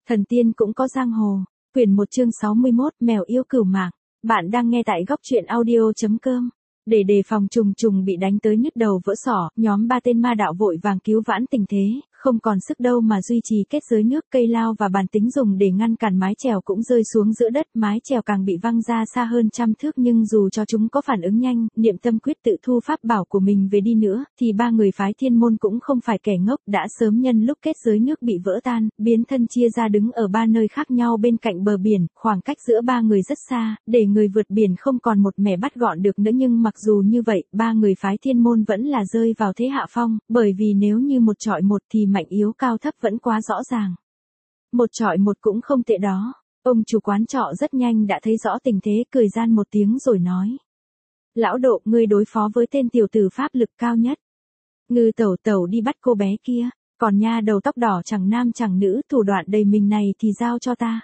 Thần tiên cũng có giang hồ. Quyển 1 chương 61, mèo yêu cửu mạng. Bạn đang nghe tại góc truyện audio.com. Để đề phòng trùng trùng bị đánh tới nứt đầu vỡ sọ, nhóm 3 tên ma đạo vội vàng cứu vãn tình thế, không còn sức đâu mà duy trì kết giới nước, cây lao và bàn tính dùng để ngăn cản mái chèo cũng rơi xuống giữa đất, mái chèo càng bị văng ra xa hơn trăm thước, nhưng dù cho chúng có phản ứng nhanh, niệm tâm quyết tự thu pháp bảo của mình về đi nữa, thì ba người phái thiên môn cũng không phải kẻ ngốc, đã sớm nhân lúc kết giới nước bị vỡ tan, biến thân chia ra đứng ở ba nơi khác nhau bên cạnh bờ biển, khoảng cách giữa ba người rất xa, để người vượt biển không còn một mẻ bắt gọn được nữa. Nhưng mặc dù như vậy, ba người phái thiên môn vẫn là rơi vào thế hạ phong, bởi vì nếu như một chọi một thì mạnh yếu cao thấp vẫn quá rõ ràng. Một chọi một cũng không tệ đó. Ông chủ quán trọ rất nhanh đã thấy rõ tình thế, cười gian một tiếng rồi nói: Lão Độ, ngươi đối phó với tên tiểu tử pháp lực cao nhất. Ngư tẩu tẩu đi bắt cô bé kia, còn nha đầu tóc đỏ chẳng nam chẳng nữ thủ đoạn đầy mình này thì giao cho ta.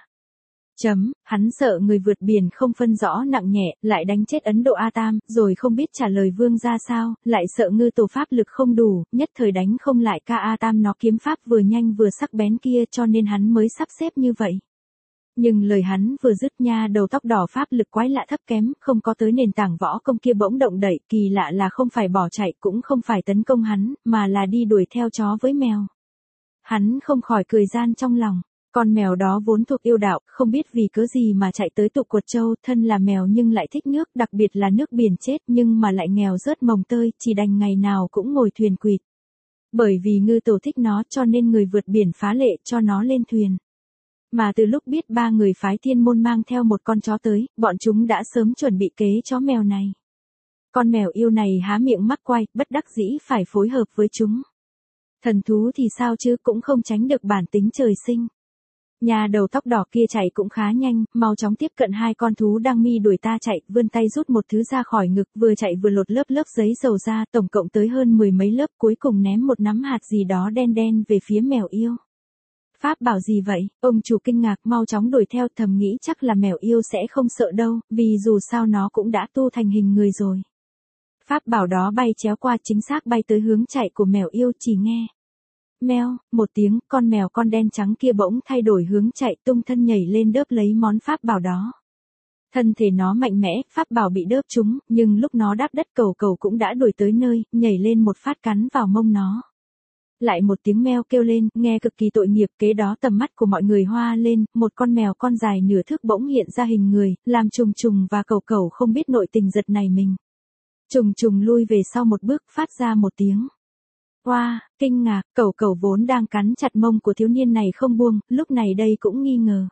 Hắn sợ người vượt biển không phân rõ nặng nhẹ, lại đánh chết Ấn Độ A Tam, rồi không biết trả lời vương ra sao, lại sợ ngư tổ pháp lực không đủ, nhất thời đánh không lại ca A Tam, nó kiếm pháp vừa nhanh vừa sắc bén kia, cho nên hắn mới sắp xếp như vậy. Nhưng lời hắn vừa dứt, nha đầu tóc đỏ pháp lực quái lạ thấp kém, không có tới nền tảng võ công kia bỗng động đậy, kỳ lạ là không phải bỏ chạy, cũng không phải tấn công hắn, mà là đi đuổi theo chó với mèo. Hắn không khỏi cười gian trong lòng. Con mèo đó vốn thuộc yêu đạo, không biết vì cớ gì mà chạy tới Tục Quật Châu, thân là mèo nhưng lại thích nước, đặc biệt là nước biển chết, nhưng mà lại nghèo rớt mồng tơi, chỉ đành ngày nào cũng ngồi thuyền quỵt. Bởi vì ngư tổ thích nó cho nên người vượt biển phá lệ cho nó lên thuyền. Mà từ lúc biết ba người phái thiên môn mang theo một con chó tới, bọn chúng đã sớm chuẩn bị kế chó mèo này. Con mèo yêu này há miệng mắc quay, bất đắc dĩ phải phối hợp với chúng. Thần thú thì sao chứ, cũng không tránh được bản tính trời sinh. Nhà đầu tóc đỏ kia chạy cũng khá nhanh, mau chóng tiếp cận hai con thú đang mi đuổi ta chạy, vươn tay rút một thứ ra khỏi ngực, vừa chạy vừa lột lớp giấy dầu ra, tổng cộng tới hơn 10 mấy lớp, cuối cùng ném một nắm hạt gì đó đen đen về phía mèo yêu. Pháp bảo gì vậy? Ông chủ kinh ngạc, mau chóng đuổi theo, thầm nghĩ chắc là mèo yêu sẽ không sợ đâu, vì dù sao nó cũng đã tu thành hình người rồi. Pháp bảo đó bay chéo qua, chính xác bay tới hướng chạy của mèo yêu, chỉ nghe meo, một tiếng, con mèo con đen trắng kia bỗng thay đổi hướng chạy, tung thân nhảy lên đớp lấy món pháp bảo đó. Thân thể nó mạnh mẽ, pháp bảo bị đớp trúng, nhưng lúc nó đáp đất cẩu cẩu cũng đã đuổi tới nơi, nhảy lên một phát cắn vào mông nó. Lại một tiếng meo kêu lên, nghe cực kỳ tội nghiệp, kế đó tầm mắt của mọi người hoa lên, một con mèo con dài nửa thước bỗng hiện ra hình người, làm trùng trùng và cẩu cẩu không biết nội tình giật này mình. Trùng trùng lui về sau một bước, phát ra một tiếng Hoa, kinh ngạc, cẩu cẩu vốn đang cắn chặt mông của thiếu niên này không buông, lúc này đây cũng nghi ngờ.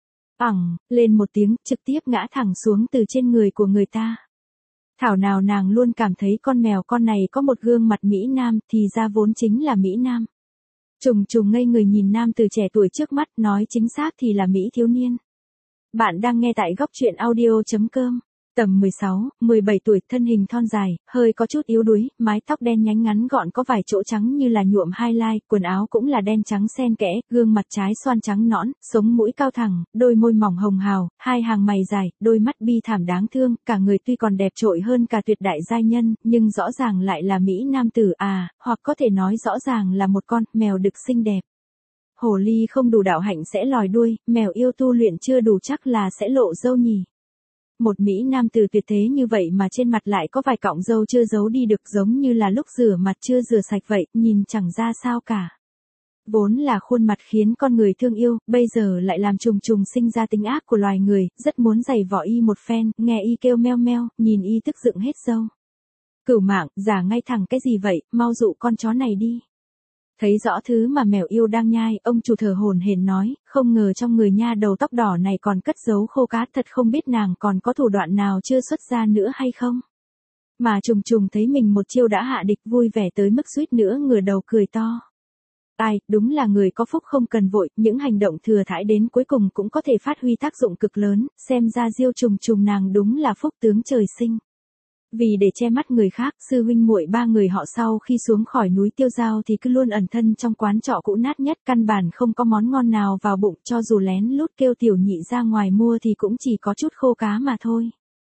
Lên một tiếng, trực tiếp ngã thẳng xuống từ trên người của người ta. Thảo nào nàng luôn cảm thấy con mèo con này có một gương mặt Mỹ Nam, thì ra vốn chính là Mỹ Nam. Trùng trùng ngây người nhìn nam từ trẻ tuổi trước mắt, nói chính xác thì là Mỹ thiếu niên. Bạn đang nghe tại góc truyện audio.com. Tầm 16, 17 tuổi, thân hình thon dài, hơi có chút yếu đuối, mái tóc đen nhánh ngắn gọn có vài chỗ trắng như là nhuộm highlight, quần áo cũng là đen trắng xen kẽ, gương mặt trái xoan trắng nõn, sống mũi cao thẳng, đôi môi mỏng hồng hào, hai hàng mày dài, đôi mắt bi thảm đáng thương, cả người tuy còn đẹp trội hơn cả tuyệt đại giai nhân, nhưng rõ ràng lại là Mỹ nam tử hoặc có thể nói rõ ràng là một con mèo đực xinh đẹp. Hồ ly không đủ đạo hạnh sẽ lòi đuôi, mèo yêu tu luyện chưa đủ chắc là sẽ lộ râu nhỉ. Một Mỹ nam tử tuyệt thế như vậy mà trên mặt lại có vài cọng râu chưa giấu đi được, giống như là lúc rửa mặt chưa rửa sạch vậy, nhìn chẳng ra sao cả. Vốn là khuôn mặt khiến con người thương yêu, bây giờ lại làm trùng trùng sinh ra tính ác của loài người, rất muốn giày vò y một phen, nghe y kêu meo meo, nhìn y tức dựng hết râu. Cửu mạng, giả ngay thẳng cái gì vậy, mau dụ con chó này đi. Thấy rõ thứ mà mèo yêu đang nhai, ông chủ thở hổn hển nói, không ngờ trong người nha đầu tóc đỏ này còn cất giấu khô cá, thật không biết nàng còn có thủ đoạn nào chưa xuất ra nữa hay không. Mà trùng trùng thấy mình một chiêu đã hạ địch, vui vẻ tới mức suýt nữa ngửa đầu cười to. Đúng là người có phúc không cần vội, những hành động thừa thãi đến cuối cùng cũng có thể phát huy tác dụng cực lớn, xem ra Diêu trùng trùng nàng đúng là phúc tướng trời sinh. Vì để che mắt người khác, sư huynh muội ba người họ sau khi xuống khỏi núi Tiêu Giao thì cứ luôn ẩn thân trong quán trọ cũ nát nhất, căn bản không có món ngon nào vào bụng, cho dù lén lút kêu tiểu nhị ra ngoài mua thì cũng chỉ có chút khô cá mà thôi.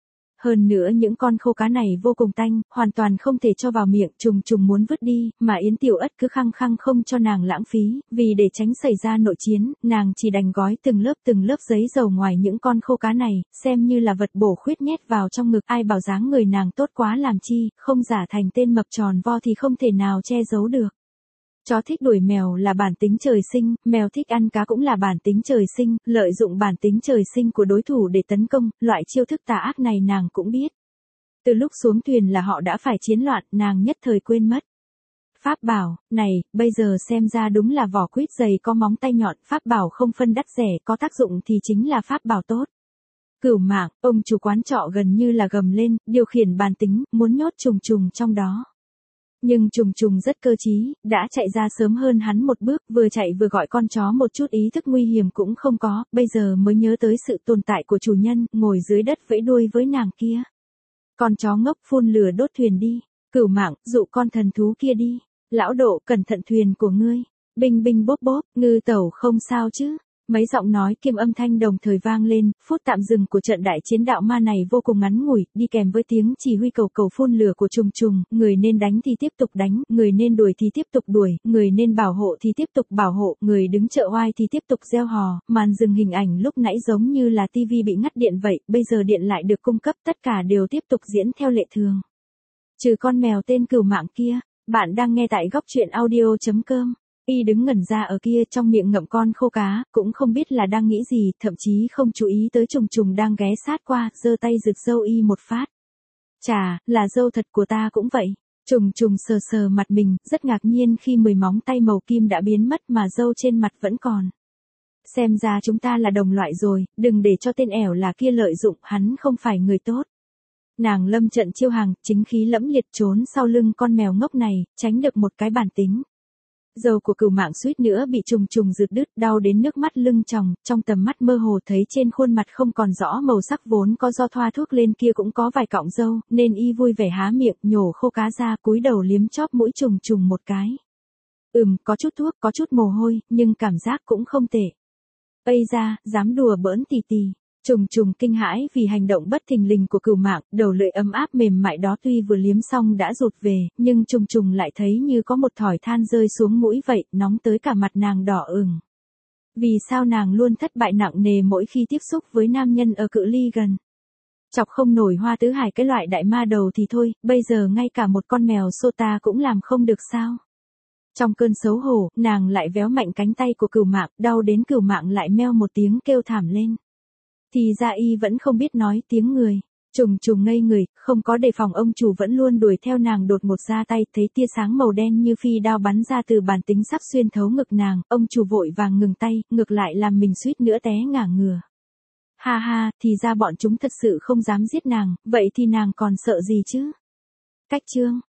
Hơn nữa những con khô cá này vô cùng tanh, hoàn toàn không thể cho vào miệng, Trùng Trùng muốn vứt đi, mà Yến Tiểu Ất cứ khăng khăng không cho nàng lãng phí, vì để tránh xảy ra nội chiến, nàng chỉ đành gói từng lớp giấy dầu ngoài những con khô cá này, xem như là vật bổ khuyết nhét vào trong ngực, ai bảo dáng người nàng tốt quá làm chi, không giả thành tên mập tròn vo thì không thể nào che giấu được. Chó thích đuổi mèo là bản tính trời sinh, mèo thích ăn cá cũng là bản tính trời sinh, lợi dụng bản tính trời sinh của đối thủ để tấn công, loại chiêu thức tà ác này nàng cũng biết. Từ lúc xuống thuyền là họ đã phải chiến loạn, nàng nhất thời quên mất. Pháp bảo, này, bây giờ xem ra đúng là vỏ quýt dày có móng tay nhọn, pháp bảo không phân đắt rẻ, có tác dụng thì chính là pháp bảo tốt. Cửu Mạng, ông chủ quán trọ gần như là gầm lên, điều khiển bàn tính, muốn nhốt Trùng Trùng trong đó. Nhưng Trùng Trùng rất cơ trí, đã chạy ra sớm hơn hắn một bước, vừa chạy vừa gọi con chó, một chút ý thức nguy hiểm cũng không có, bây giờ mới nhớ tới sự tồn tại của chủ nhân, ngồi dưới đất vẫy đuôi với nàng kia. Con chó ngốc, phun lửa đốt thuyền đi. Cửu Mạng, dụ con thần thú kia đi. Lão Độ, cẩn thận thuyền của ngươi. Binh binh bốp bốp, Ngư Tẩu không sao chứ. Mấy giọng nói kiêm âm thanh đồng thời vang lên, phút tạm dừng của trận đại chiến đạo ma này vô cùng ngắn ngủi, đi kèm với tiếng chỉ huy cầu cầu phun lửa của Trùng Trùng, người nên đánh thì tiếp tục đánh, người nên đuổi thì tiếp tục đuổi, người nên bảo hộ thì tiếp tục bảo hộ, người đứng chợ oai thì tiếp tục reo hò, màn dừng hình ảnh lúc nãy giống như là tivi bị ngắt điện vậy, bây giờ điện lại được cung cấp, tất cả đều tiếp tục diễn theo lệ thường. Trừ con mèo tên Cửu Mạng kia, bạn đang nghe tại góc truyện audio.com. Y đứng ngẩn ra ở kia trong miệng ngậm con khô cá, cũng không biết là đang nghĩ gì, thậm chí không chú ý tới Trùng Trùng đang ghé sát qua, giơ tay giật râu Y một phát. Chà, là râu thật của ta cũng vậy. Trùng Trùng sờ sờ mặt mình, rất ngạc nhiên khi 10 móng tay màu kim đã biến mất mà râu trên mặt vẫn còn. Xem ra chúng ta là đồng loại rồi, đừng để cho tên ẻo là kia lợi dụng, hắn không phải người tốt. Nàng lâm trận chiêu hàng, chính khí lẫm liệt trốn sau lưng con mèo ngốc này, tránh được một cái bản tính. Dầu của Cửu Mạng suýt nữa bị Trùng Trùng rượt đứt, đau đến nước mắt lưng tròng, trong tầm mắt mơ hồ thấy trên khuôn mặt không còn rõ màu sắc vốn có do thoa thuốc lên kia cũng có vài cọng râu, nên Y vui vẻ há miệng, nhổ khô cá ra, cúi đầu liếm chóp mũi Trùng Trùng một cái. Có chút thuốc, có chút mồ hôi, nhưng cảm giác cũng không tệ. Ây da, dám đùa bỡn tì tì. Trùng Trùng kinh hãi vì hành động bất thình lình của Cửu Mạng, đầu lưỡi ấm áp mềm mại đó tuy vừa liếm xong đã rụt về, nhưng Trùng Trùng lại thấy như có một thỏi than rơi xuống mũi vậy, nóng tới cả mặt nàng đỏ ửng. Vì sao nàng luôn thất bại nặng nề mỗi khi tiếp xúc với nam nhân ở cự ly gần? Chọc không nổi Hoa Tứ Hải cái loại đại ma đầu thì thôi, bây giờ ngay cả một con mèo sota cũng làm không được sao? Trong cơn xấu hổ, nàng lại véo mạnh cánh tay của Cửu Mạng, đau đến Cửu Mạng lại meo một tiếng kêu thảm lên. Thì ra Y vẫn không biết nói tiếng người. Trùng Trùng ngây người, không có đề phòng ông chủ vẫn luôn đuổi theo nàng, đột ngột ra tay, thấy tia sáng màu đen như phi đao bắn ra từ bản tính sắp xuyên thấu ngực nàng, ông chủ vội vàng ngừng tay, ngược lại làm mình suýt nữa té ngả ngửa. Ha ha, thì ra bọn chúng thật sự không dám giết nàng, vậy thì nàng còn sợ gì chứ? Cách chương